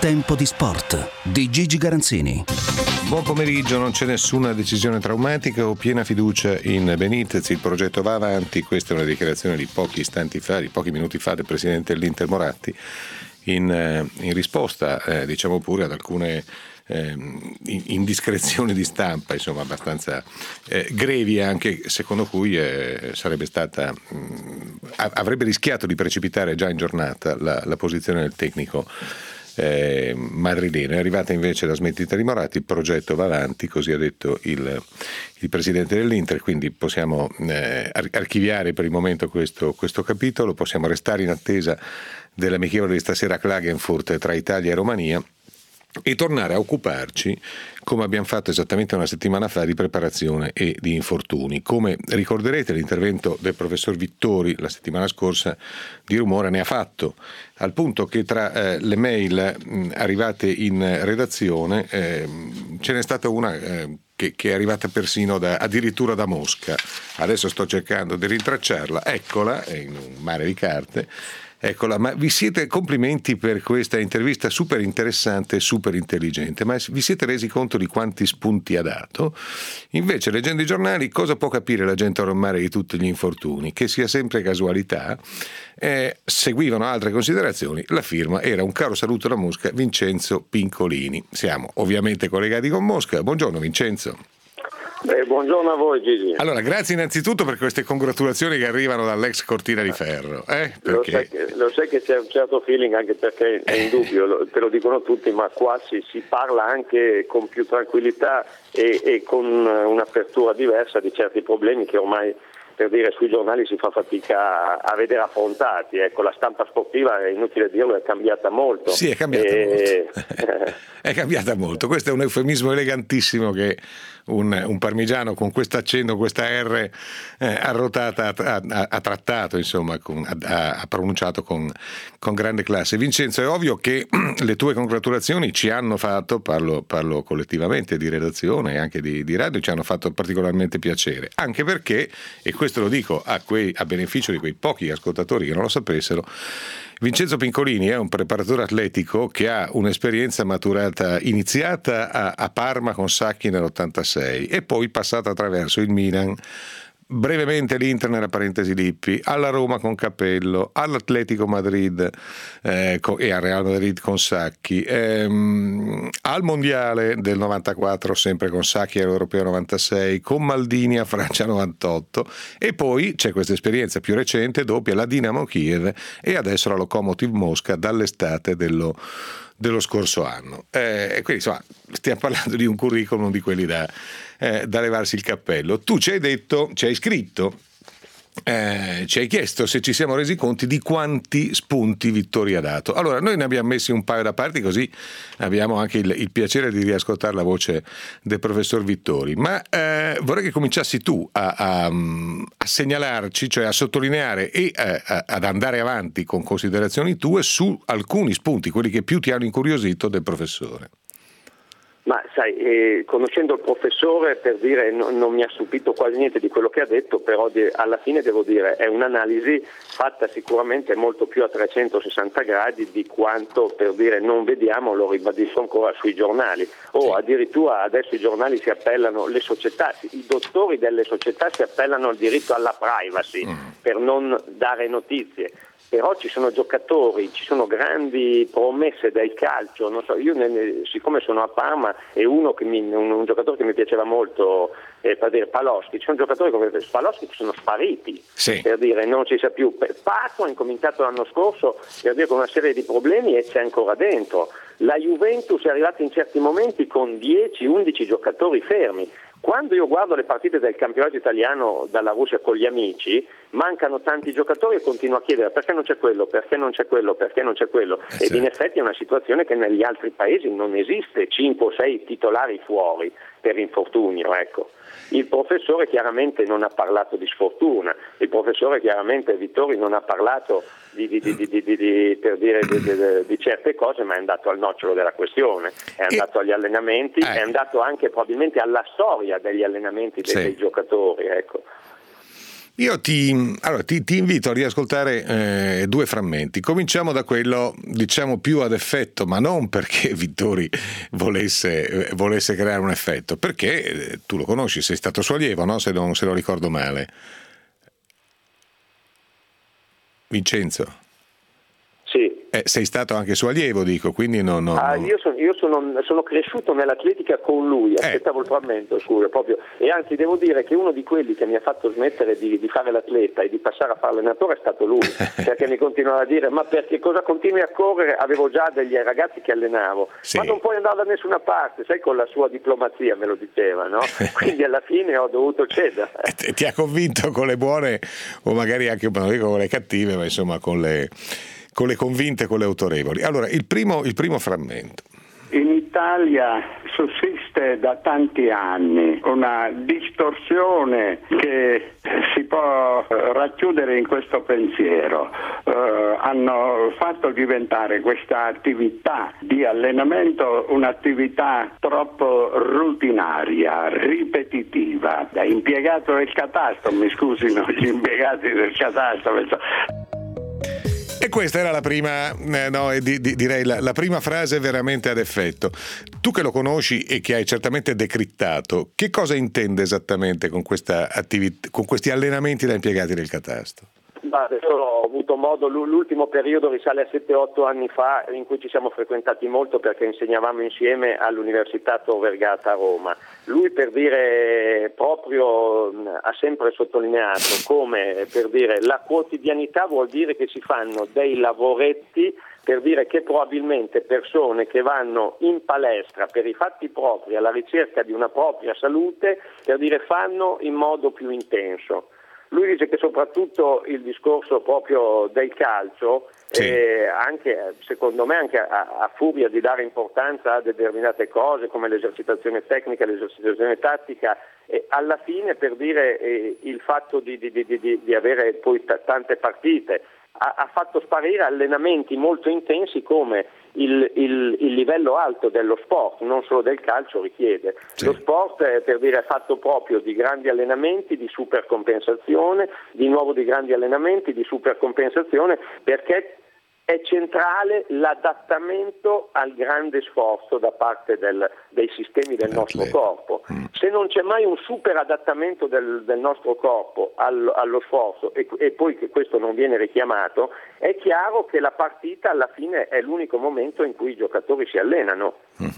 Tempo di sport di Gigi Garanzini. Buon pomeriggio. Non c'è nessuna decisione traumatica o piena fiducia in Benitez, il progetto va avanti. Questa è una dichiarazione di pochi minuti fa del presidente dell'Inter Moratti in risposta diciamo pure ad alcune indiscrezioni di stampa, insomma abbastanza grevi, anche secondo cui avrebbe rischiato di precipitare già in giornata la posizione del tecnico madrileno. È arrivata invece la smentita di Moratti, il progetto va avanti, così ha detto il presidente dell'Inter, quindi possiamo archiviare per il momento questo capitolo, possiamo restare in attesa dell'amichevole di stasera a Klagenfurt tra Italia e Romania e tornare a occuparci, come abbiamo fatto esattamente una settimana fa, di preparazione e di infortuni. Come ricorderete, l'intervento del professor Vittori la settimana scorsa di rumore ne ha fatto, al punto che tra le mail arrivate in redazione ce n'è stata una che è arrivata persino addirittura da Mosca. Adesso sto cercando di rintracciarla, eccola, è in un mare di carte. Eccola, ma complimenti per questa intervista super interessante e super intelligente, ma vi siete resi conto di quanti spunti ha dato? Invece, leggendo i giornali, cosa può capire la gente ormai di tutti gli infortuni? Che sia sempre casualità. Seguivano altre considerazioni, la firma era un caro saluto da Mosca, Vincenzo Pincolini. Siamo ovviamente collegati con Mosca. Buongiorno Vincenzo. Buongiorno a voi Gigi. Allora, grazie innanzitutto per queste congratulazioni che arrivano dall'ex Cortina di Ferro. Perché... Lo sai che c'è un certo feeling, anche perché è indubbio, te lo dicono tutti, ma qua si parla anche con più tranquillità e con un'apertura diversa di certi problemi che ormai, per dire, sui giornali si fa fatica a vedere affrontati. Ecco, la stampa sportiva, è inutile dirlo, è cambiata molto. Sì, è cambiata molto. È cambiata molto. Questo è un eufemismo elegantissimo che un parmigiano con questo accento, questa R arrotata ha trattato, insomma, ha pronunciato con grande classe. Vincenzo, è ovvio che le tue congratulazioni ci hanno fatto, parlo collettivamente di redazione e anche di radio, ci hanno fatto particolarmente piacere, anche perché, e questo lo dico a beneficio di quei pochi ascoltatori che non lo sapessero, Vincenzo Pincolini è un preparatore atletico che ha un'esperienza iniziata a Parma con Sacchi nell'86 e poi passata attraverso il Milan, brevemente l'Inter nella parentesi Lippi, alla Roma con Capello, all'Atletico Madrid e al Real Madrid con Sacchi, al Mondiale del 94 sempre con Sacchi all'Europeo 96, con Maldini a Francia 98 e poi c'è questa esperienza più recente doppia, la Dinamo Kiev e adesso la Lokomotiv Mosca dall'estate dello scorso anno. Quindi insomma stiamo parlando di un curriculum di quelli da levarsi il cappello. Tu ci hai scritto, ci hai chiesto se ci siamo resi conti di quanti spunti Vittori ha dato. Allora, noi ne abbiamo messi un paio da parte, così abbiamo anche il piacere di riascoltare la voce del professor Vittori, ma vorrei che cominciassi tu a segnalarci, cioè a sottolineare e ad andare avanti con considerazioni tue su alcuni spunti, quelli che più ti hanno incuriosito del professore. Ma sai, conoscendo il professore, per dire, non mi ha stupito quasi niente di quello che ha detto, però alla fine devo dire è un'analisi fatta sicuramente molto più a 360 gradi di quanto, per dire, non vediamo, lo ribadisco ancora, sui giornali. Addirittura adesso i giornali si appellano, le società, i dottori delle società si appellano al diritto alla privacy per non dare notizie. Però ci sono giocatori, ci sono grandi promesse del calcio, non so, io siccome sono a Parma e un giocatore che mi piaceva molto, per dire Paloschi, ci sono giocatori come Paloschi che sono spariti, sì. Per dire non si sa più. Paco ha incominciato l'anno scorso, per dire, con una serie di problemi e c'è ancora dentro. La Juventus è arrivata in certi momenti con 10-11 giocatori fermi. Quando io guardo le partite del campionato italiano dalla Russia con gli amici, mancano tanti giocatori e continuo a chiedere perché non c'è quello, perché non c'è quello, perché non c'è quello. Ed in effetti è una situazione che negli altri paesi non esiste, 5 o 6 titolari fuori per infortunio, ecco. Il professore chiaramente non ha parlato di sfortuna, il professore chiaramente Vittori non ha parlato di certe cose, ma è andato al nocciolo della questione, è andato agli allenamenti, è andato anche probabilmente alla storia degli allenamenti dei giocatori, ecco. Io ti invito a riascoltare due frammenti. Cominciamo da quello, diciamo, più ad effetto, ma non perché Vittori volesse creare un effetto, perché tu lo conosci, sei stato suo allievo, no? Se lo ricordo male. Vincenzo? Sì. Sei stato anche suo allievo, dico, quindi no. Io sono cresciuto nell'atletica con lui, aspettavo il frammento, scusa, proprio. E anzi devo dire che uno di quelli che mi ha fatto smettere di fare l'atleta e di passare a fare allenatore è stato lui, perché mi continuava a dire: ma perché cosa continui a correre? Avevo già degli ragazzi che allenavo, sì. Ma non puoi andare da nessuna parte, sai, con la sua diplomazia me lo diceva, no? Quindi alla fine ho dovuto cedere. Ti ha convinto con le buone, o magari anche, non dico con le cattive, ma insomma con le convinte, con le autorevoli. Allora, il primo frammento. In Italia sussiste da tanti anni una distorsione che si può racchiudere in questo pensiero. Hanno fatto diventare questa attività di allenamento un'attività troppo rutinaria, ripetitiva. Da impiegato del catasto, mi scusino gli impiegati del catasto. E questa era la prima, direi la prima frase veramente ad effetto. Tu che lo conosci e che hai certamente decrittato, che cosa intende esattamente con questa attività, con questi allenamenti da impiegati del catasto? Adesso ho avuto modo, l'ultimo periodo risale a 7-8 anni fa, in cui ci siamo frequentati molto perché insegnavamo insieme all'Università Tor Vergata a Roma. Lui, per dire, proprio ha sempre sottolineato come, per dire, la quotidianità vuol dire che si fanno dei lavoretti, per dire che probabilmente persone che vanno in palestra per i fatti propri alla ricerca di una propria salute, per dire, fanno in modo più intenso. Lui dice che soprattutto il discorso proprio del calcio, sì. Anche secondo me anche a furia di dare importanza a determinate cose come l'esercitazione tecnica, l'esercitazione tattica, alla fine, per dire, il fatto di avere poi tante partite ha fatto sparire allenamenti molto intensi come il livello alto dello sport, non solo del calcio, richiede. Sì. Lo sport, per dire, è fatto proprio di grandi allenamenti, di supercompensazione, di nuovo di grandi allenamenti, di supercompensazione, perché è centrale l'adattamento al grande sforzo da parte dei sistemi del nostro corpo. Se non c'è mai un super adattamento del nostro corpo allo sforzo e poi che questo non viene richiamato, è chiaro che la partita alla fine è l'unico momento in cui i giocatori si allenano.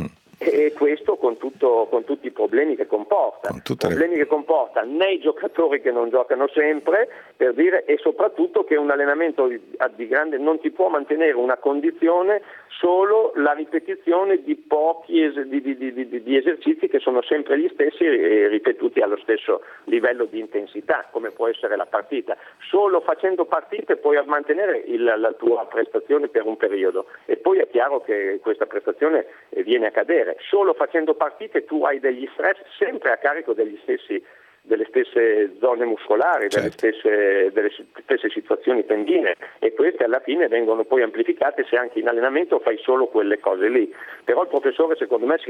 E questo con tutti i problemi che comporta, che comporta nei giocatori che non giocano sempre, per dire, e soprattutto che un allenamento di grande non ti può mantenere una condizione solo la ripetizione di pochi di esercizi che sono sempre gli stessi e ripetuti allo stesso livello di intensità, come può essere la partita. Solo facendo partite puoi mantenere la tua prestazione per un periodo e poi è chiaro che questa prestazione viene a cadere. Solo facendo partite tu hai degli stress sempre a carico delle stesse zone muscolari, certo. delle stesse situazioni tendine, e queste alla fine vengono poi amplificate se anche in allenamento fai solo quelle cose lì. Però il professore secondo me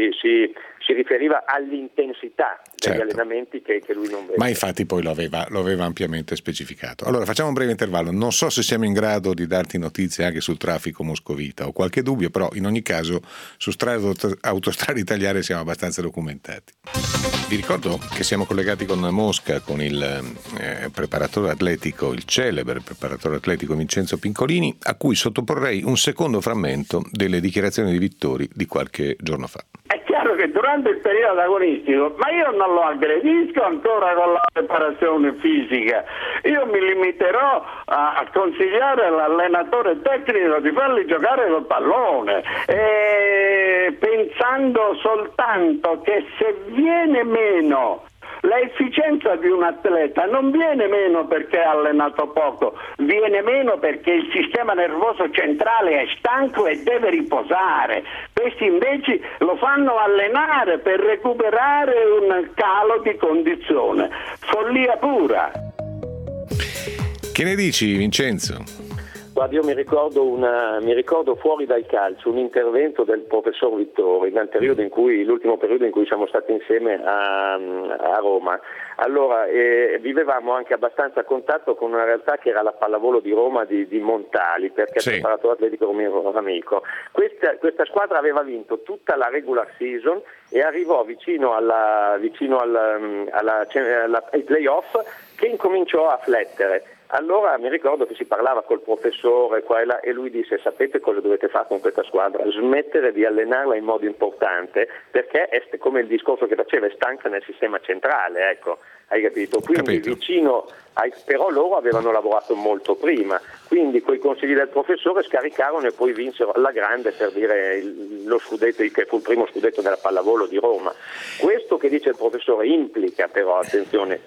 si riferiva all'intensità degli certo. allenamenti che lui non vede. Ma infatti poi lo aveva ampiamente specificato. Allora facciamo un breve intervallo, non so se siamo in grado di darti notizie anche sul traffico moscovita, ho qualche dubbio, però in ogni caso su autostrade italiane siamo abbastanza documentati. Vi ricordo che siamo collegati con Mosca con il preparatore atletico, il celebre preparatore atletico Vincenzo Pincolini, a cui sottoporrei un secondo frammento delle dichiarazioni di Vittori di qualche giorno fa. È chiaro che durante il periodo agonistico, ma io non lo aggredisco ancora con la preparazione fisica, io mi limiterò a consigliare all'allenatore tecnico di farli giocare col pallone, pensando soltanto che se viene meno l'efficienza di un atleta non viene meno perché ha allenato poco, viene meno perché il sistema nervoso centrale è stanco e deve riposare. Questi invece lo fanno allenare per recuperare un calo di condizione. Follia pura. Che ne dici, Vincenzo? Guarda, io mi ricordo fuori dal calcio un intervento del professor Vittori l'ultimo periodo in cui siamo stati insieme a Roma. Allora, vivevamo anche abbastanza a contatto con una realtà che era la pallavolo di Roma di Montali, perché il preparatore atletico mio amico. Questa squadra aveva vinto tutta la regular season e arrivò vicino ai playoff, che incominciò a flettere. Allora mi ricordo che si parlava col professore qua e là, e lui disse: sapete cosa dovete fare con questa squadra? Smettere di allenarla in modo importante, perché è come il discorso che faceva, è stanca nel sistema centrale, ecco, hai capito? Quindi però loro avevano lavorato molto prima, quindi coi consigli del professore scaricarono e poi vinsero alla grande, per dire, lo scudetto, che fu il primo scudetto della pallavolo di Roma. Questo che dice il professore implica però, attenzione,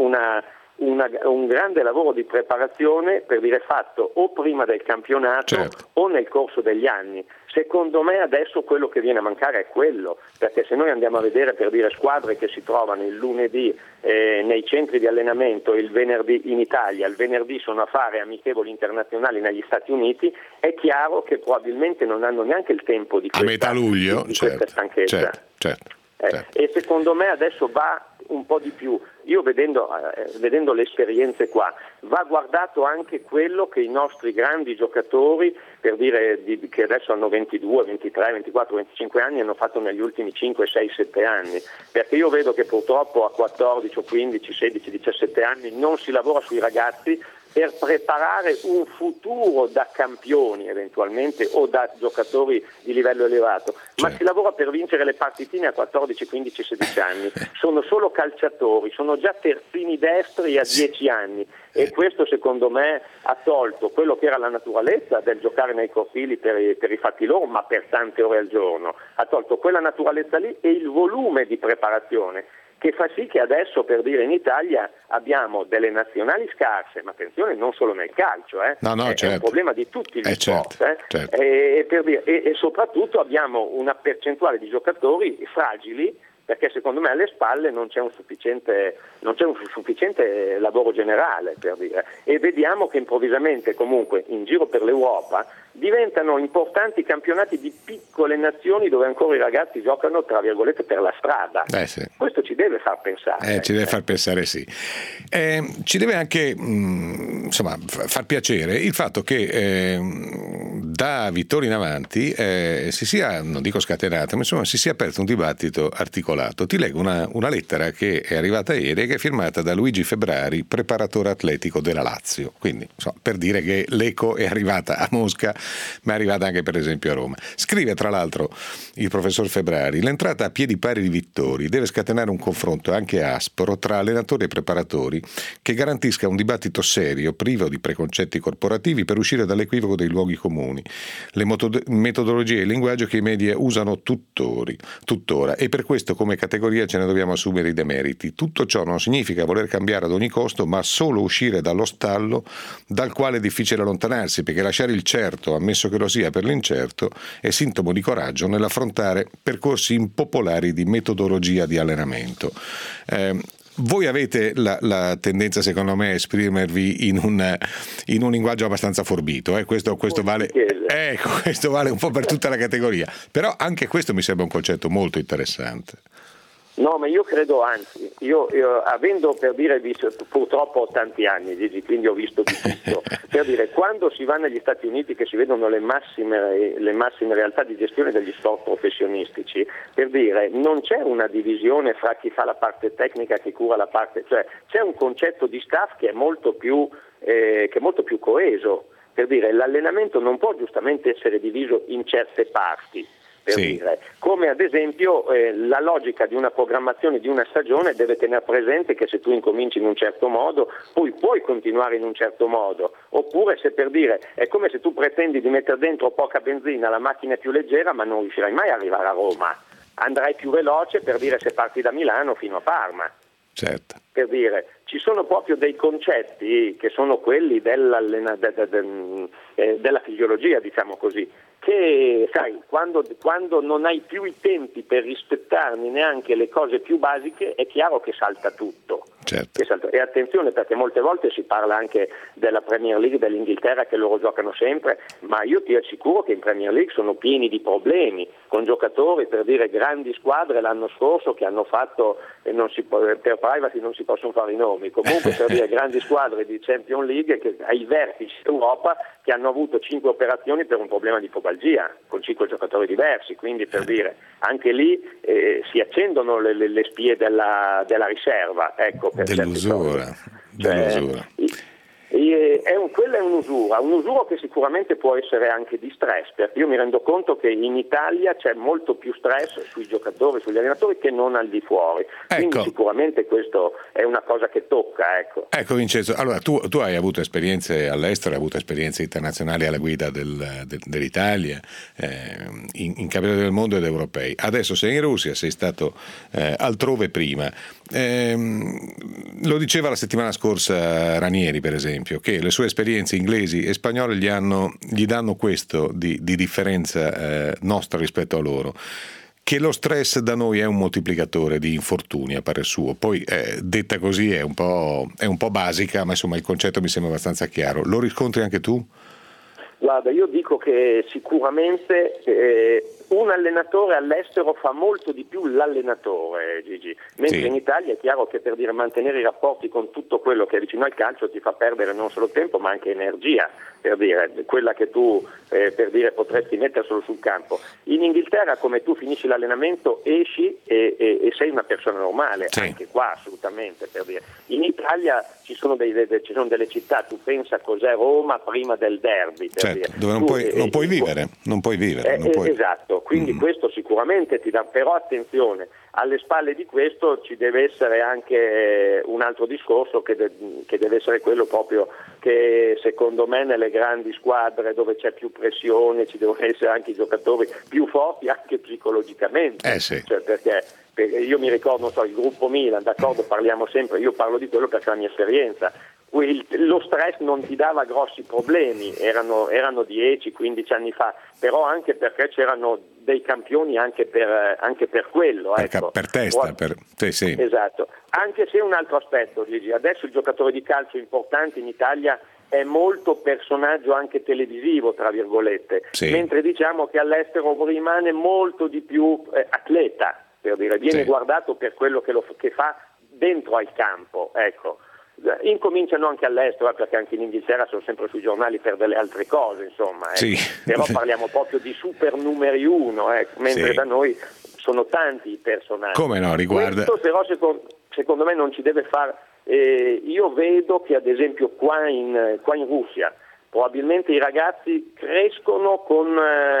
un grande lavoro di preparazione, per dire, fatto o prima del campionato o nel corso degli anni. Secondo me adesso quello che viene a mancare è quello, perché se noi andiamo a vedere, per dire, squadre che si trovano il lunedì nei centri di allenamento, il venerdì in Italia, il venerdì sono a fare amichevoli internazionali negli Stati Uniti, è chiaro che probabilmente non hanno neanche il tempo di questa, a metà luglio, questa stanchezza. Certo. E secondo me adesso va un po' di più. Io vedendo le esperienze qua, va guardato anche quello che i nostri grandi giocatori, per dire, che adesso hanno 22, 23, 24, 25 anni, hanno fatto negli ultimi 5, 6, 7 anni, perché io vedo che purtroppo a 14 o 15, 16, 17 anni non si lavora sui ragazzi per preparare un futuro da campioni eventualmente o da giocatori di livello elevato, ma si lavora per vincere le partitine a 14, 15, 16 anni. Sono solo calciatori, sono già terzini destri a 10 anni e questo secondo me ha tolto quello che era la naturalezza del giocare nei cortili per i fatti loro, ma per tante ore al giorno. Ha tolto quella naturalezza lì e il volume di preparazione, che fa sì che adesso, per dire, in Italia abbiamo delle nazionali scarse, ma attenzione, non solo nel calcio, è un problema di tutti gli sport, e soprattutto abbiamo una percentuale di giocatori fragili, perché secondo me alle spalle non c'è un sufficiente lavoro generale, per dire, e vediamo che improvvisamente comunque in giro per l'Europa diventano importanti campionati di piccole nazioni dove ancora i ragazzi giocano, tra virgolette, per la strada. Questo ci deve far pensare. Ci deve far pensare, sì. Ci deve anche far piacere il fatto che da Vittori in avanti si sia, non dico scatenato, ma insomma si sia aperto un dibattito articolato. Ti leggo una lettera che è arrivata ieri e che è firmata da Luigi Febrari, preparatore atletico della Lazio. Quindi, per dire che l'eco è arrivata a Mosca, ma è arrivata anche per esempio a Roma. Scrive tra l'altro il professor Febrari: l'entrata a piedi pari di Vittori deve scatenare un confronto anche aspro tra allenatori e preparatori che garantisca un dibattito serio, privo di preconcetti corporativi, per uscire dall'equivoco dei luoghi comuni, le metodologie e il linguaggio che i media usano tuttora, e per questo come categoria ce ne dobbiamo assumere i demeriti. Tutto ciò non significa voler cambiare ad ogni costo, ma solo uscire dallo stallo dal quale è difficile allontanarsi, perché lasciare il certo, ammesso che lo sia per l'incerto, è sintomo di coraggio nell'affrontare percorsi impopolari di metodologia di allenamento. Voi avete la tendenza, secondo me, a esprimervi in un linguaggio abbastanza forbito. Questo vale un po' per tutta la categoria, però anche questo mi sembra un concetto molto interessante. No, ma io credo, anzi, io avendo, per dire, visto, purtroppo ho tanti anni, quindi ho visto di tutto, per dire, quando si va negli Stati Uniti, che si vedono le massime realtà di gestione degli sport professionistici, per dire, non c'è una divisione fra chi fa la parte tecnica e chi cura la parte, cioè c'è un concetto di staff che è molto più coeso, per dire, l'allenamento non può giustamente essere diviso in certe parti. Per dire, come ad esempio la logica di una programmazione di una stagione deve tenere presente che se tu incominci in un certo modo poi puoi continuare in un certo modo, oppure se, per dire, è come se tu pretendi di mettere dentro poca benzina, la macchina è più leggera ma non riuscirai mai ad arrivare a Roma, andrai più veloce, per dire, se parti da Milano fino a Parma. Certo. Per dire, ci sono proprio dei concetti che sono quelli della fisiologia, diciamo così, che sai, quando non hai più i tempi per rispettarne neanche le cose più basiche, è chiaro che salta tutto. Certo. E attenzione, perché molte volte si parla anche della Premier League dell'Inghilterra, che loro giocano sempre, ma io ti assicuro che in Premier League sono pieni di problemi, con giocatori, per dire, grandi squadre l'anno scorso che hanno fatto, per privacy non si possono fare i nomi, comunque per dire grandi squadre di Champions League che ai vertici d'Europa che hanno avuto 5 operazioni per un problema di pubalgia, con 5 giocatori diversi, quindi per dire, anche lì si accendono le spie della riserva, ecco, per dell'usura. Quella è un'usura che sicuramente può essere anche di stress, perché io mi rendo conto che in Italia c'è molto più stress sui giocatori, sugli allenatori, che non al di fuori, quindi sicuramente questo è una cosa che tocca. Ecco Vincenzo, allora tu hai avuto esperienze all'estero, hai avuto esperienze internazionali alla guida dell'Italia, in campionati del mondo ed europei, adesso sei in Russia, sei stato altrove prima. Lo diceva la settimana scorsa Ranieri, per esempio, che le sue esperienze inglesi e spagnole gli danno questo di differenza nostra rispetto a loro, che lo stress da noi è un moltiplicatore di infortuni a parer suo. Poi detta così è un po' basica, ma insomma il concetto mi sembra abbastanza chiaro. Lo riscontri anche tu? Guarda, io dico che sicuramente un allenatore all'estero fa molto di più l'allenatore, Gigi, mentre in Italia è chiaro che per dire mantenere i rapporti con tutto quello che è vicino al calcio ti fa perdere non solo tempo ma anche energia, per dire, quella che tu per dire potresti mettere solo sul campo. In Inghilterra, come tu finisci l'allenamento, esci e sei una persona normale, anche qua assolutamente, per dire. In Italia ci sono delle città, tu pensa cos'è Roma prima del derby, per dire. Dove non puoi vivere. Esatto, quindi questo sicuramente ti dà, però attenzione, alle spalle di questo ci deve essere anche un altro discorso che deve essere quello proprio che secondo me nelle grandi squadre dove c'è più pressione ci devono essere anche i giocatori più forti anche psicologicamente, cioè perché io mi ricordo, il gruppo Milan, d'accordo, parliamo sempre, io parlo di quello perché è la mia esperienza. Lo stress non ti dava grossi problemi, erano 10-15 anni fa, però anche perché c'erano dei campioni anche per quello. Per testa, sì. Esatto, anche se un altro aspetto, Gigi, adesso il giocatore di calcio importante in Italia è molto personaggio anche televisivo, tra virgolette, mentre diciamo che all'estero rimane molto di più atleta, per dire, viene guardato per quello che fa dentro al campo, ecco. Incominciano anche all'estero, perché anche in Inghilterra sono sempre sui giornali per delle altre cose, insomma, però parliamo proprio di super numeri uno, mentre da noi sono tanti i personaggi. Come no, riguarda. Questo però secondo me non ci deve far. Io vedo che ad esempio qua in Russia probabilmente i ragazzi crescono con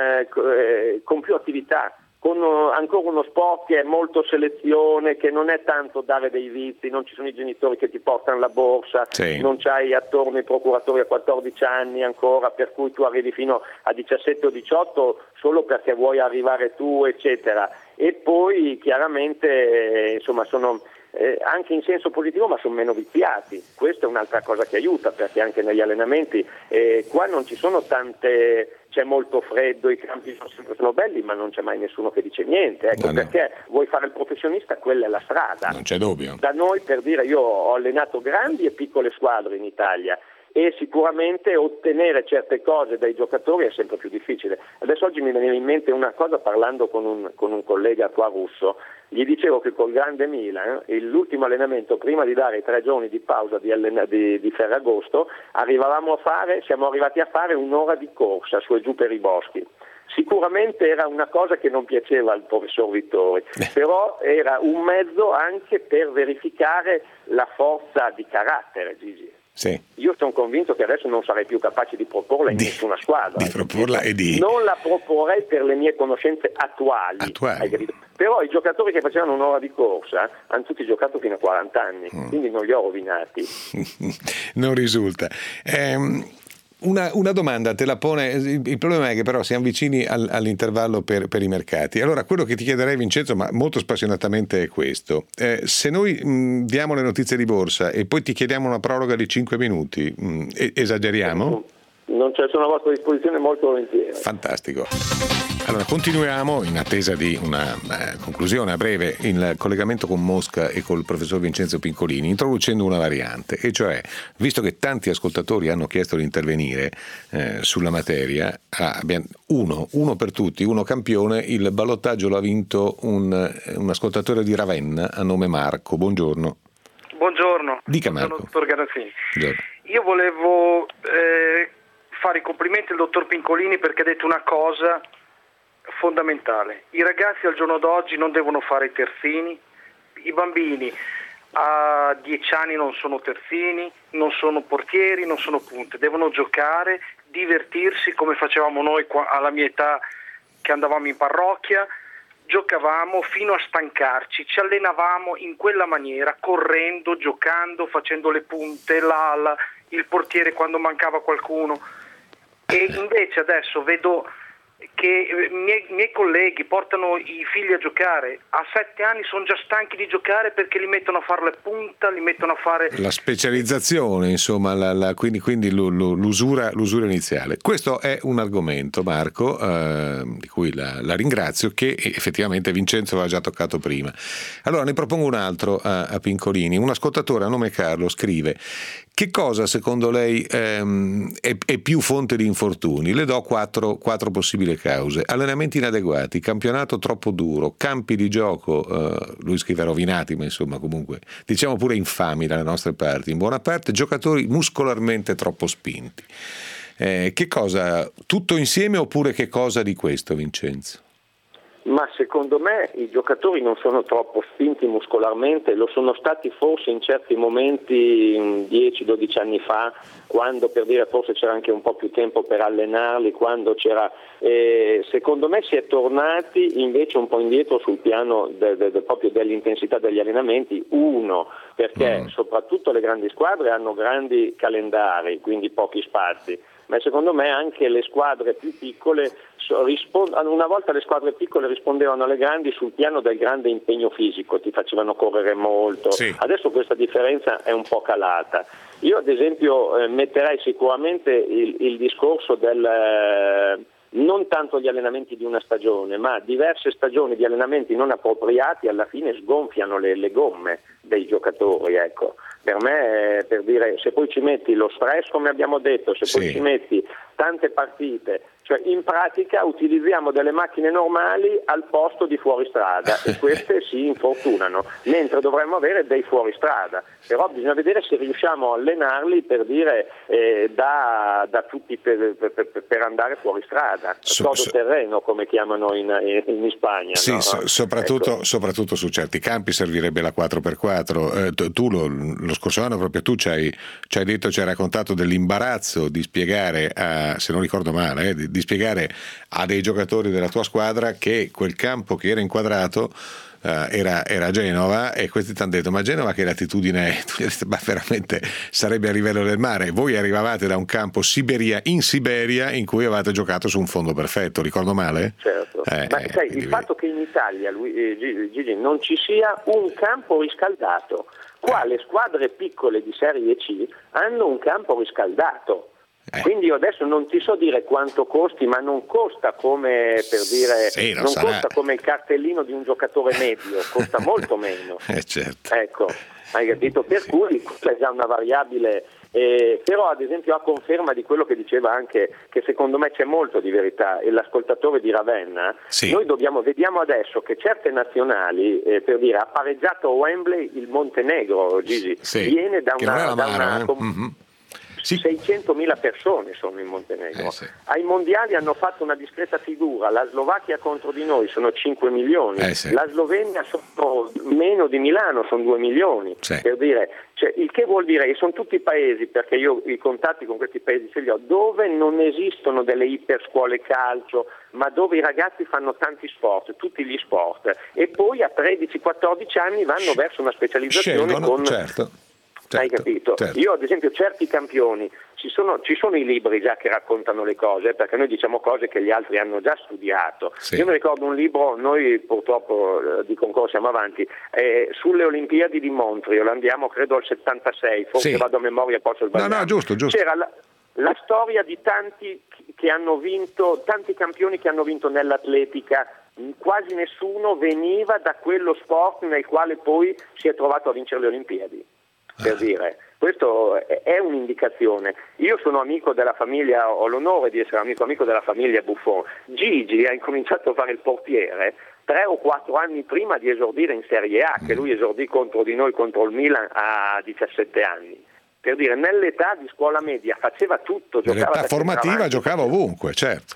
più attività, con ancora uno sport che è molto selezione, che non è tanto dare dei vizi, non ci sono i genitori che ti portano la borsa, non c'hai attorno i procuratori a 14 anni ancora, per cui tu arrivi fino a 17 o 18 solo perché vuoi arrivare tu, eccetera. E poi chiaramente insomma sono anche in senso positivo, ma sono meno viziati. Questa è un'altra cosa che aiuta, perché anche negli allenamenti qua non ci sono tante, c'è molto freddo, i campi sono belli, ma non c'è mai nessuno che dice niente, perché vuoi fare il professionista, quella è la strada, non c'è dubbio. Da noi, per dire, io ho allenato grandi e piccole squadre in Italia e sicuramente ottenere certe cose dai giocatori è sempre più difficile. Adesso oggi mi veniva in mente una cosa parlando con un collega qua russo. Gli dicevo che col grande Milan l'ultimo allenamento prima di dare i 3 giorni di pausa di Ferragosto siamo arrivati a fare un'ora di corsa su e giù per i boschi. Sicuramente era una cosa che non piaceva al professor Vittori, però era un mezzo anche per verificare la forza di carattere, Gigi. Io sono convinto che adesso non sarei più capace di proporla in nessuna squadra. Non la proporrei per le mie conoscenze attuali. Hai capito? Però i giocatori che facevano un'ora di corsa hanno tutti giocato fino a 40 anni, quindi non li ho rovinati. Non risulta. Una domanda te la pone, il problema è che però siamo vicini all'intervallo per i mercati. Allora quello che ti chiederei, Vincenzo, ma molto spassionatamente, è questo: se noi diamo le notizie di borsa e poi ti chiediamo una proroga di 5 minuti, esageriamo? Non c'è, sono a vostra disposizione molto volentieri. Fantastico. Allora, continuiamo in attesa di una conclusione a breve il collegamento con Mosca e col professor Vincenzo Pincolini, introducendo una variante, e cioè, visto che tanti ascoltatori hanno chiesto di intervenire sulla materia, abbiamo uno per tutti, uno campione. Il ballottaggio l'ha vinto un ascoltatore di Ravenna a nome Marco. Buongiorno. Buongiorno. Dica, Marco. Buongiorno, dottor Garazzini. Buongiorno. Io volevo fare i complimenti al dottor Pincolini perché ha detto una cosa fondamentale. I ragazzi al giorno d'oggi non devono fare i terzini, i bambini a 10 anni non sono terzini, non sono portieri, non sono punte, devono giocare, divertirsi come facevamo noi alla mia età, che andavamo in parrocchia, giocavamo fino a stancarci, ci allenavamo in quella maniera, correndo, giocando, facendo le punte, l'ala, il portiere quando mancava qualcuno. E invece adesso vedo che miei colleghi portano i figli a giocare, a 7 anni sono già stanchi di giocare perché li mettono a fare le punta, li mettono a fare la specializzazione, insomma, quindi l'usura iniziale. Questo è un argomento, Marco, di cui la ringrazio, che effettivamente Vincenzo aveva già toccato prima. Allora ne propongo un altro a Pincolini. Un ascoltatore a nome Carlo scrive: che cosa secondo lei è più fonte di infortuni? Le do quattro possibili cause: allenamenti inadeguati, campionato troppo duro, campi di gioco, lui scrive rovinati, ma insomma comunque diciamo pure infami dalle nostre parti, in buona parte giocatori muscolarmente troppo spinti. Che cosa? Tutto insieme oppure che cosa di questo, Vincenzo? Ma secondo me i giocatori non sono troppo spinti muscolarmente, lo sono stati forse in certi momenti 10-12 anni fa, quando, per dire, forse c'era anche un po' più tempo per allenarli, quando c'era secondo me si è tornati invece un po' indietro sul piano proprio dell'intensità degli allenamenti, perché soprattutto le grandi squadre hanno grandi calendari, quindi pochi spazi, ma secondo me anche le squadre più piccole una volta le squadre piccole rispondevano alle grandi sul piano del grande impegno fisico, ti facevano correre molto. Sì. Adesso questa differenza è un po' calata. Io ad esempio metterei sicuramente il discorso del non tanto gli allenamenti di una stagione, ma diverse stagioni di allenamenti non appropriati alla fine sgonfiano le gomme dei giocatori, ecco. Per me, per dire, se poi ci metti lo stress, come abbiamo detto, se poi ci metti tante partite, cioè in pratica utilizziamo delle macchine normali al posto di fuoristrada e queste si infortunano, mentre dovremmo avere dei fuoristrada, però bisogna vedere se riusciamo a allenarli, per dire, da tutti per andare fuoristrada, terreno come chiamano in Spagna. Sì, no? Soprattutto su certi campi servirebbe la 4x4. Tu lo scorso anno proprio tu ci hai detto, ci hai raccontato dell'imbarazzo di spiegare se non ricordo male, di spiegare a dei giocatori della tua squadra che quel campo che era inquadrato era Genova, e questi ti hanno detto: ma Genova che latitudine è? Tu gli hai detto: ma veramente sarebbe a livello del mare. Voi arrivavate da un campo in Siberia in cui avevate giocato su un fondo perfetto, ricordo male? Certo, ma sai, il fatto che in Italia, Gigi, non ci sia un campo riscaldato, qua le squadre piccole di Serie C hanno un campo riscaldato. Quindi io adesso non ti so dire quanto costi, ma non costa come, per dire, non costa come il cartellino di un giocatore medio, costa molto meno. Certo. Ecco, hai capito? Per cui è già una variabile, però ad esempio a conferma di quello che diceva anche, che secondo me c'è molto di verità, e l'ascoltatore di Ravenna, noi vediamo adesso che certe nazionali, per dire, ha pareggiato a Wembley il Montenegro, Gigi, viene da una 600.000 persone sono in Montenegro. Ai mondiali hanno fatto una discreta figura, la Slovacchia contro di noi sono 5 milioni, la Slovenia sono meno di Milano, sono 2 milioni, per dire, cioè, il che vuol dire che sono tutti paesi, perché io i contatti con questi paesi ce li ho, dove non esistono delle iperscuole calcio, ma dove i ragazzi fanno tanti sport, tutti gli sport, e poi a 13-14 anni vanno verso una specializzazione hai capito? Certo. Io ad esempio certi campioni, ci sono i libri già che raccontano le cose, perché noi diciamo cose che gli altri hanno già studiato. Io mi ricordo un libro, noi purtroppo di concorso siamo avanti, sulle Olimpiadi di Montreal, andiamo credo al 76, forse vado a memoria, posso sbagliare. No, giusto. C'era la storia di tanti che hanno vinto, tanti campioni che hanno vinto nell'atletica, quasi nessuno veniva da quello sport nel quale poi si è trovato a vincere le Olimpiadi, per dire. Questo è un'indicazione. Io sono amico della famiglia, ho l'onore di essere amico della famiglia Buffon. Gigi ha incominciato a fare il portiere 3 o 4 anni prima di esordire in Serie A, che lui esordì contro di noi, contro il Milan a 17 anni. Per dire, nell'età di scuola media faceva tutto, giocava nell'età formativa, giocava ovunque, certo.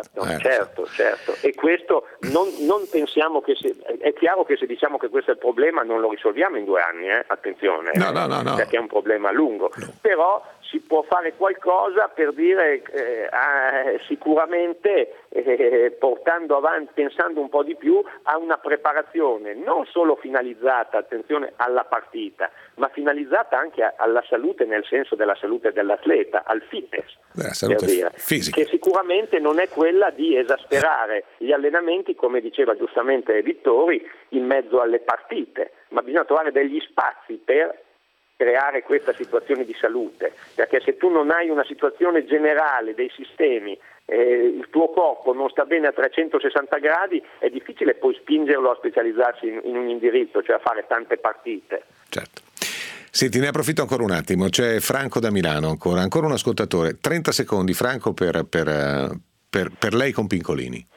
E questo non pensiamo che è chiaro che se diciamo che questo è il problema non lo risolviamo in 2 anni, attenzione, no. Perché è un problema lungo, però si può fare qualcosa per dire sicuramente portando avanti, pensando un po' di più a una preparazione non solo finalizzata, attenzione, alla partita, ma finalizzata anche alla salute, nel senso della salute dell'atleta, al fitness, la salute per dire, fisica, che sicuramente non è quella di esasperare gli allenamenti, come diceva giustamente Vittori, in mezzo alle partite, ma bisogna trovare degli spazi per creare questa situazione di salute, perché se tu non hai una situazione generale dei sistemi, il tuo corpo non sta bene a 360 gradi, è difficile poi spingerlo a specializzarsi in un indirizzo, cioè a fare tante partite. Certo. Senti, ne approfitto ancora un attimo, c'è Franco da Milano ancora un ascoltatore, 30 secondi Franco per lei con Pincolini.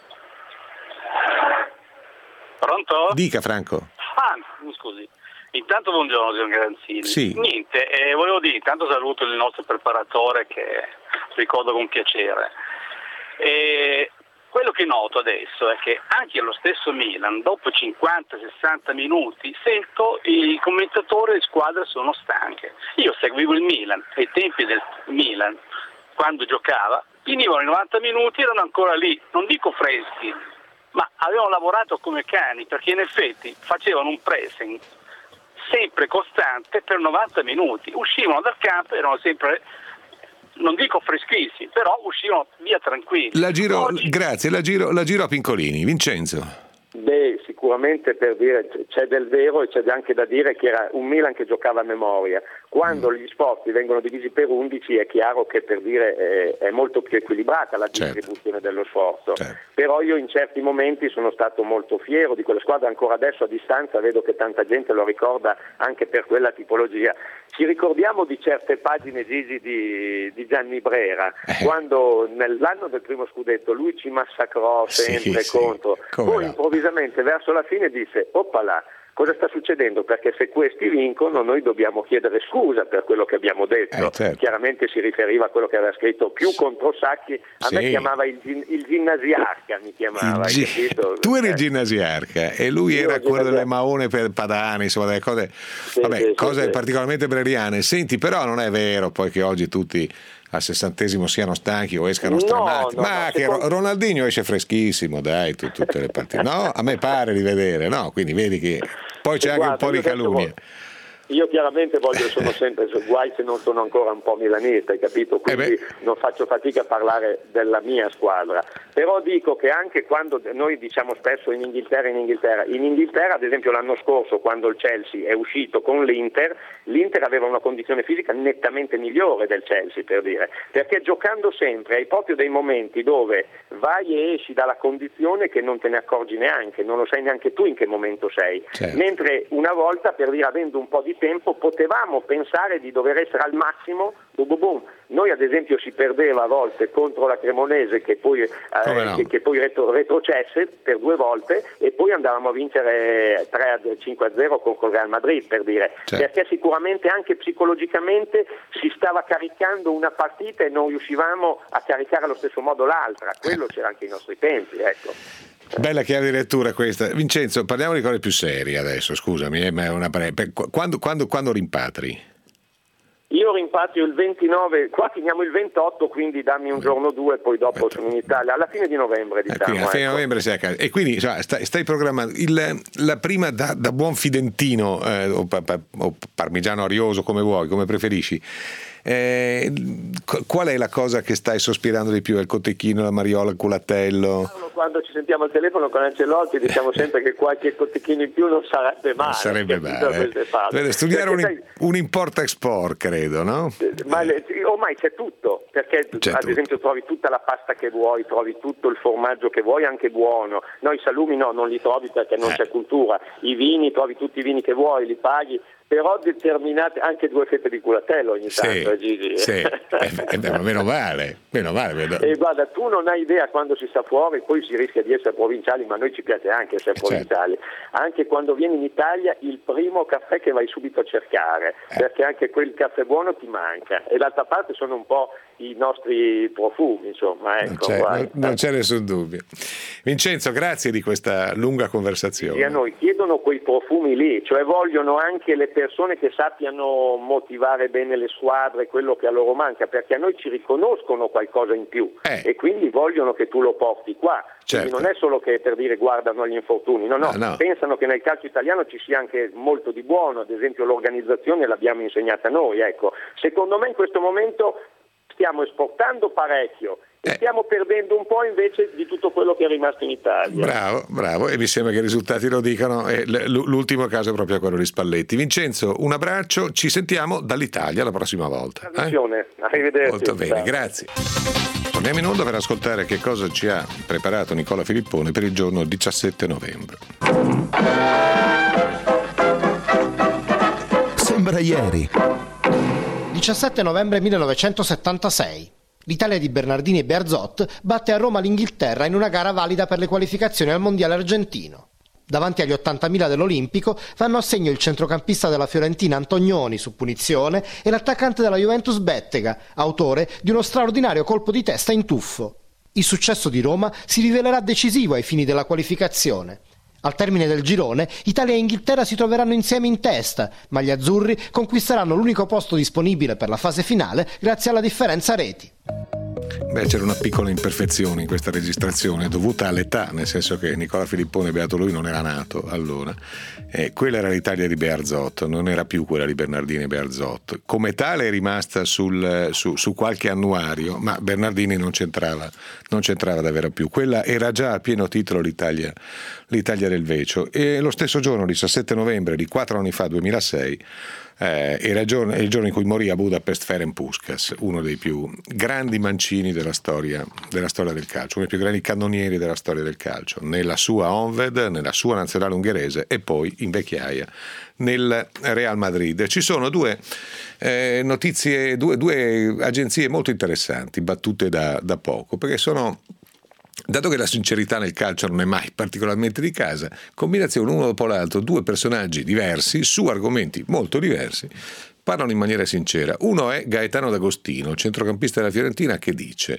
Pronto? Dica Franco. Scusi. Intanto buongiorno signor Garanzini. Sì. Niente, volevo dire, intanto saluto il nostro preparatore che ricordo con piacere. Quello che noto adesso è che anche lo stesso Milan, dopo 50-60 minuti, sento i commentatori e le squadre sono stanche. Io seguivo il Milan, ai tempi del Milan, quando giocava, finivano i 90 minuti, erano ancora lì, non dico freschi, ma avevano lavorato come cani, perché in effetti facevano un pressing sempre costante per 90 minuti, uscivano dal campo, erano sempre, non dico freschissimi, però uscivano via tranquilli. Grazie, la giro a Pincolini. Vincenzo. Beh, sicuramente, per dire, c'è del vero e c'è anche da dire che era un Milan che giocava a memoria. Quando gli sport vengono divisi per 11 è chiaro che, per dire, è molto più equilibrata la distribuzione dello sforzo. Certo. Però io in certi momenti sono stato molto fiero di quella squadra, ancora adesso a distanza vedo che tanta gente lo ricorda anche per quella tipologia. Ci ricordiamo di certe pagine, Gigi, di Gianni Brera, quando nell'anno del primo scudetto lui ci massacrò sempre contro, poi improvvisamente verso la fine disse: oppala, cosa sta succedendo? Perché se questi vincono noi dobbiamo chiedere scusa per quello che abbiamo detto. Certo. Chiaramente si riferiva a quello che aveva scritto più contro Sacchi, me chiamava il ginnasiarca, mi chiamava. Capito? Tu eri il ginnasiarca e lui era quello delle maone per padane, insomma delle cose, cose particolarmente breriane. Senti, però non è vero poi che oggi tutti al 60° siano stanchi o escano stranati, Ronaldinho esce freschissimo, dai, tutte le partite. No, a me pare di vedere, no? Quindi vedi che poi c'è anche un po' di calunnia. Io chiaramente sono sempre guai se non sono ancora un po' milanista, hai capito? Quindi non faccio fatica a parlare della mia squadra. Però dico che anche quando noi diciamo spesso in Inghilterra ad esempio l'anno scorso, quando il Chelsea è uscito con l'Inter aveva una condizione fisica nettamente migliore del Chelsea, per dire, perché giocando sempre hai proprio dei momenti dove vai e esci dalla condizione che non te ne accorgi neanche, non lo sai neanche tu in che momento sei. Certo. Mentre una volta, per dire, avendo un po' di tempo, potevamo pensare di dover essere al massimo, Noi ad esempio si perdeva a volte contro la Cremonese che poi retrocesse per 2 volte e poi andavamo a vincere 3-5-0 con il Real Madrid, per dire. Certo. Perché sicuramente anche psicologicamente si stava caricando una partita e non riuscivamo a caricare allo stesso modo l'altra. Quello c'era anche ai nostri tempi, ecco. Bella chiave di lettura questa. Vincenzo, parliamo di cose più serie adesso, scusami, ma è una quando rimpatri? Io rimpatrio il 29, qua finiamo il 28, quindi dammi un giorno o 2, poi dopo sono in Italia, alla fine di novembre, diciamo. Alla fine di novembre sei a casa. E quindi stai programmando la prima da buon fidentino o parmigiano arioso, come vuoi, come preferisci. Qual è la cosa che stai sospirando di più? Il cotechino, la mariola, il culatello? Quando ci sentiamo al telefono con Ancelotti diciamo sempre che qualche cotechino in più non sarebbe male. Non sarebbe male. Deve studiare un import-export, credo, no? Ma ormai c'è tutto, perché ad esempio trovi tutta la pasta che vuoi, trovi tutto il formaggio che vuoi, anche buono. Noi i salumi no, non li trovi perché non c'è cultura. I vini, trovi tutti i vini che vuoi, li paghi, però determinate, anche 2 fette di culatello ogni tanto, Gigi. Sì. Meno male. E guarda, tu non hai idea quando si sta fuori, poi si rischia di essere provinciali, ma a noi ci piace anche essere provinciali. Anche quando vieni in Italia, il primo caffè che vai subito a cercare, perché anche quel caffè buono ti manca. E d'altra parte sono un po' i nostri profumi, insomma. Ecco, non c'è nessun dubbio. Vincenzo, grazie di questa lunga conversazione. E a noi chiedono quei profumi lì, cioè vogliono anche le persone che sappiano motivare bene le squadre, quello che a loro manca, perché a noi ci riconoscono qualcosa in più e quindi vogliono che tu lo porti qua. Quindi non è solo che per dire guardano agli infortuni, no. Pensano che nel calcio italiano ci sia anche molto di buono, ad esempio l'organizzazione l'abbiamo insegnata noi, ecco. Secondo me in questo momento stiamo esportando parecchio e stiamo perdendo un po' invece di tutto quello che è rimasto in Italia. Bravo, e mi sembra che i risultati lo dicano. L'ultimo caso è proprio quello di Spalletti. Vincenzo, un abbraccio, ci sentiamo dall'Italia la prossima volta. Arrivederci. Molto bene, grazie. Torniamo in onda per ascoltare che cosa ci ha preparato Nicola Filippone per il giorno 17 novembre. Sembra ieri. 17 novembre 1976. L'Italia di Bernardini e Bearzot batte a Roma l'Inghilterra in una gara valida per le qualificazioni al mondiale argentino. Davanti agli 80.000 dell'Olimpico vanno a segno il centrocampista della Fiorentina Antonioni su punizione e l'attaccante della Juventus Bettega, autore di uno straordinario colpo di testa in tuffo. Il successo di Roma si rivelerà decisivo ai fini della qualificazione. Al termine del girone, Italia e Inghilterra si troveranno insieme in testa, ma gli azzurri conquisteranno l'unico posto disponibile per la fase finale grazie alla differenza reti. C'era una piccola imperfezione in questa registrazione dovuta all'età, nel senso che Nicola Filippone, beato lui, non era nato allora. Quella era l'Italia di Bearzot, non era più quella di Bernardini e Bearzot. Come tale è rimasta su qualche annuario, ma Bernardini non c'entrava davvero più. Quella era già a pieno titolo l'Italia del Vecio. E lo stesso giorno, 17 novembre di 4 anni fa, 2006, era il giorno in cui morì a Budapest Ferenc Puskás, uno dei più grandi mancini della storia del calcio, uno dei più grandi cannonieri della storia del calcio, nella sua Honvéd, nella sua nazionale ungherese e poi in vecchiaia nel Real Madrid. Ci sono due notizie, due agenzie molto interessanti, battute da poco, perché sono... Dato che la sincerità nel calcio non è mai particolarmente di casa, combinazione uno dopo l'altro, 2 personaggi diversi su argomenti molto diversi, parlano in maniera sincera. Uno è Gaetano D'Agostino, centrocampista della Fiorentina, che dice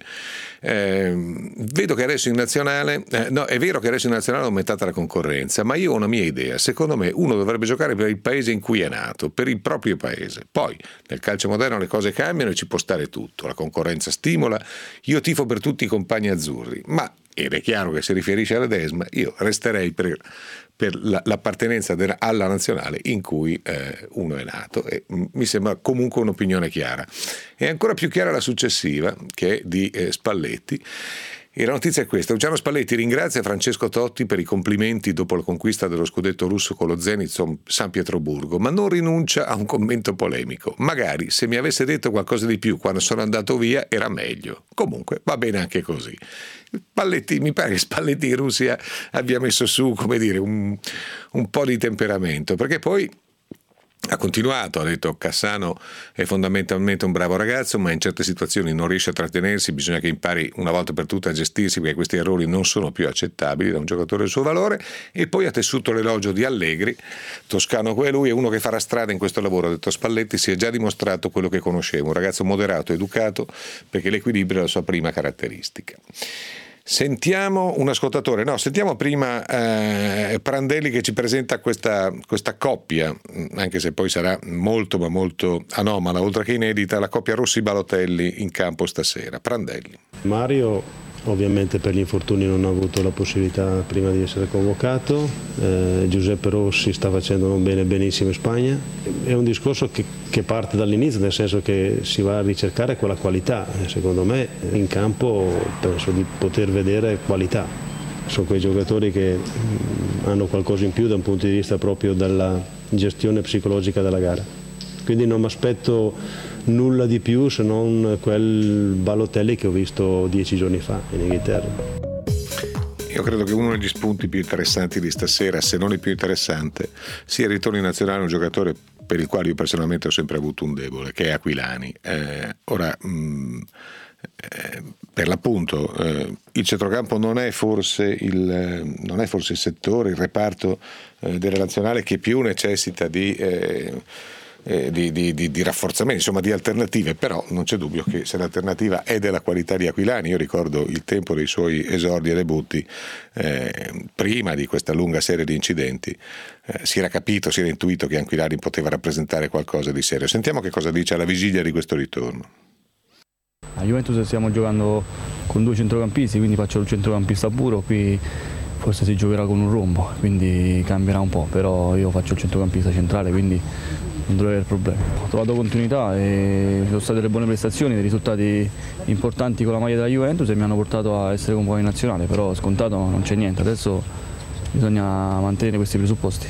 vedo che adesso in nazionale è vero che adesso in nazionale è aumentata la concorrenza, ma io ho una mia idea. Secondo me uno dovrebbe giocare per il paese in cui è nato, per il proprio paese. Poi nel calcio moderno le cose cambiano e ci può stare tutto, la concorrenza stimola, io tifo per tutti i compagni azzurri, ma ed è chiaro che si riferisce alla Desma, io resterei per l'appartenenza alla nazionale in cui uno è nato, e mi sembra comunque un'opinione chiara. È ancora più chiara la successiva, che è di Spalletti, e la notizia è questa: Luciano Spalletti ringrazia Francesco Totti per i complimenti dopo la conquista dello scudetto russo con lo Zenit San Pietroburgo, ma non rinuncia a un commento polemico. Magari se mi avesse detto qualcosa di più quando sono andato via era meglio. Comunque va bene anche così. Spalletti, mi pare che Spalletti in Russia abbia messo su, come dire, un po' di temperamento, perché poi ha continuato, ha detto Cassano è fondamentalmente un bravo ragazzo, ma in certe situazioni non riesce a trattenersi, bisogna che impari una volta per tutte a gestirsi, perché questi errori non sono più accettabili da un giocatore del suo valore. E poi ha tessuto l'elogio di Allegri, toscano come lui, è uno che farà strada in questo lavoro. Ha detto Spalletti si è già dimostrato quello che conoscevo, un ragazzo moderato, educato, perché l'equilibrio è la sua prima caratteristica. Sentiamo un ascoltatore, sentiamo prima Prandelli che ci presenta questa coppia, anche se poi sarà molto ma molto anomala, oltre che inedita, la coppia Rossi-Balotelli in campo stasera. Prandelli. Mario ovviamente per gli infortuni non ha avuto la possibilità prima di essere convocato, Giuseppe Rossi sta facendo non benissimo in Spagna. È un discorso che parte dall'inizio, nel senso che si va a ricercare quella qualità. Secondo me in campo penso di poter vedere qualità. Sono quei giocatori che hanno qualcosa in più da un punto di vista proprio della gestione psicologica della gara. quindi non mi aspetto nulla di più se non quel Balotelli che ho visto 10 giorni fa in Inghilterra. Io credo che uno degli spunti più interessanti di stasera, se non il più interessante, sia il ritorno in nazionale un giocatore per il quale io personalmente ho sempre avuto un debole, che è Aquilani. Per l'appunto il centrocampo non è forse il settore, il reparto della nazionale che più necessita di rafforzamento, insomma di alternative, però non c'è dubbio che se l'alternativa è della qualità di Aquilani, io ricordo il tempo dei suoi esordi e debutti, prima di questa lunga serie di incidenti, si era intuito che Aquilani poteva rappresentare qualcosa di serio. Sentiamo che cosa dice alla vigilia di questo ritorno. A Juventus stiamo giocando con 2 centrocampisti, quindi faccio il centrocampista puro, qui forse si giocherà con un rombo, quindi cambierà un po', però io faccio il centrocampista centrale, quindi non dovrei avere problemi. Ho trovato continuità e sono state delle buone prestazioni, dei risultati importanti con la maglia della Juventus e mi hanno portato a essere convocato in nazionale, però scontato non c'è niente, adesso bisogna mantenere questi presupposti.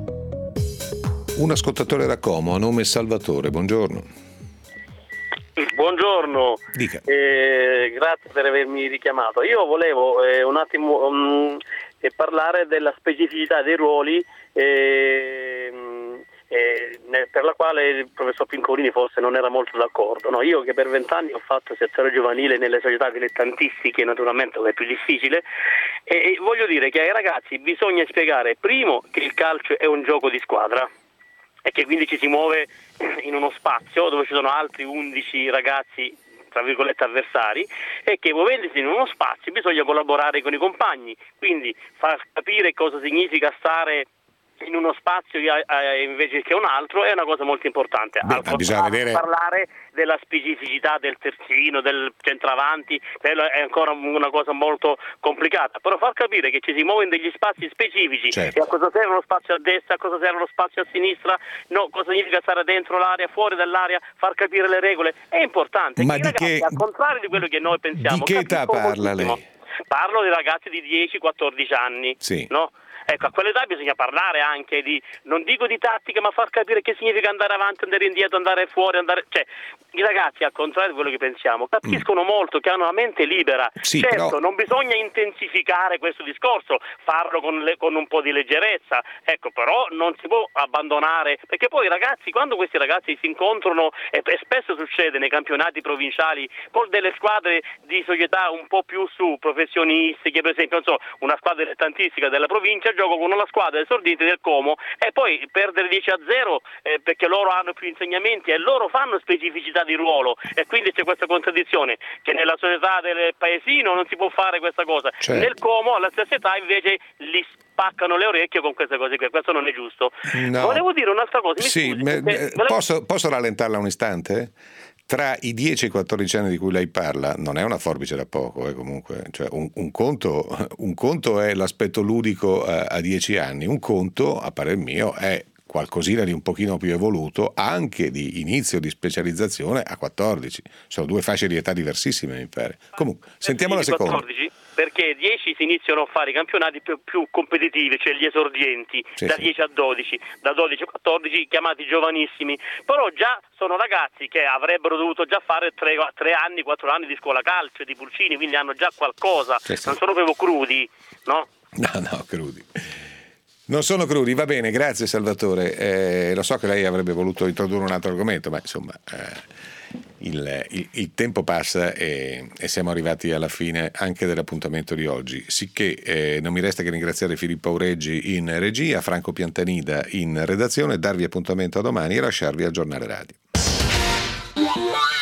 Un ascoltatore da Como, a nome Salvatore, buongiorno. Buongiorno, grazie per avermi richiamato. Io volevo un attimo parlare della specificità dei ruoli per la quale il professor Pincolini forse non era molto d'accordo. No, io che per 20 anni ho fatto sezione giovanile nelle società dilettantistiche, naturalmente è più difficile, e voglio dire che ai ragazzi bisogna spiegare primo che il calcio è un gioco di squadra e che quindi ci si muove in uno spazio dove ci sono altri 11 ragazzi tra virgolette avversari, e che muovendosi in uno spazio bisogna collaborare con i compagni, quindi far capire cosa significa stare in uno spazio invece che un altro è una cosa molto importante. Bisogna vedere... Parlare della specificità del terzino, del centravanti, quello è ancora una cosa molto complicata, però far capire che ci si muove in degli spazi specifici, certo. E a cosa serve uno spazio a destra, a cosa serve uno spazio a sinistra, no, cosa significa stare dentro l'area, fuori dall'area, far capire le regole è importante. Ma ragazzi, al contrario di quello che noi pensiamo. Di che età parla lei? Parlo di ragazzi di 10-14 anni, sì. No? Ecco, a quell'età bisogna parlare anche di, non dico di tattica, ma far capire che significa andare avanti, andare indietro, andare fuori, cioè i ragazzi, al contrario di quello che pensiamo, capiscono molto, che hanno la mente libera. Sì, certo, però... non bisogna intensificare questo discorso, farlo con un po' di leggerezza, ecco, però non si può abbandonare, perché poi i ragazzi, quando questi ragazzi si incontrano, e spesso succede nei campionati provinciali, con delle squadre di società un po' più su professionisti, che per esempio, non so, una squadra dilettantistica della provincia gioco con una squadra esorditi del Como e poi perdere 10-0 perché loro hanno più insegnamenti e loro fanno specificità di ruolo, e quindi c'è questa contraddizione che nella società del paesino non si può fare questa cosa, certo. Nel Como alla stessa età invece li spaccano le orecchie con queste cose qui, questo non è giusto. No. Volevo dire un'altra cosa, posso rallentarla un istante? Tra i 10 e i 14 anni di cui lei parla non è una forbice da poco, comunque. Cioè, un conto è l'aspetto ludico a 10 anni, un conto, a parer mio, è qualcosina di un pochino più evoluto, anche di inizio di specializzazione a 14. Sono 2 fasce di età diversissime, mi pare. Comunque, sentiamo la seconda. 14? Perché 10 si iniziano a fare i campionati più competitivi, cioè gli esordienti, sì, da 10 a 12, da 12 a 14 chiamati giovanissimi, però già sono ragazzi che avrebbero dovuto già fare 3 anni, 4 anni di scuola calcio, di pulcini, quindi hanno già qualcosa, sì. Non sono proprio crudi, no? No, crudi. Non sono crudi, va bene, grazie Salvatore. Lo so che lei avrebbe voluto introdurre un altro argomento, ma insomma... Il tempo passa e siamo arrivati alla fine anche dell'appuntamento di oggi, sicché non mi resta che ringraziare Filippo Aureggi in regia, Franco Piantanida in redazione, darvi appuntamento a domani e lasciarvi al giornale radio.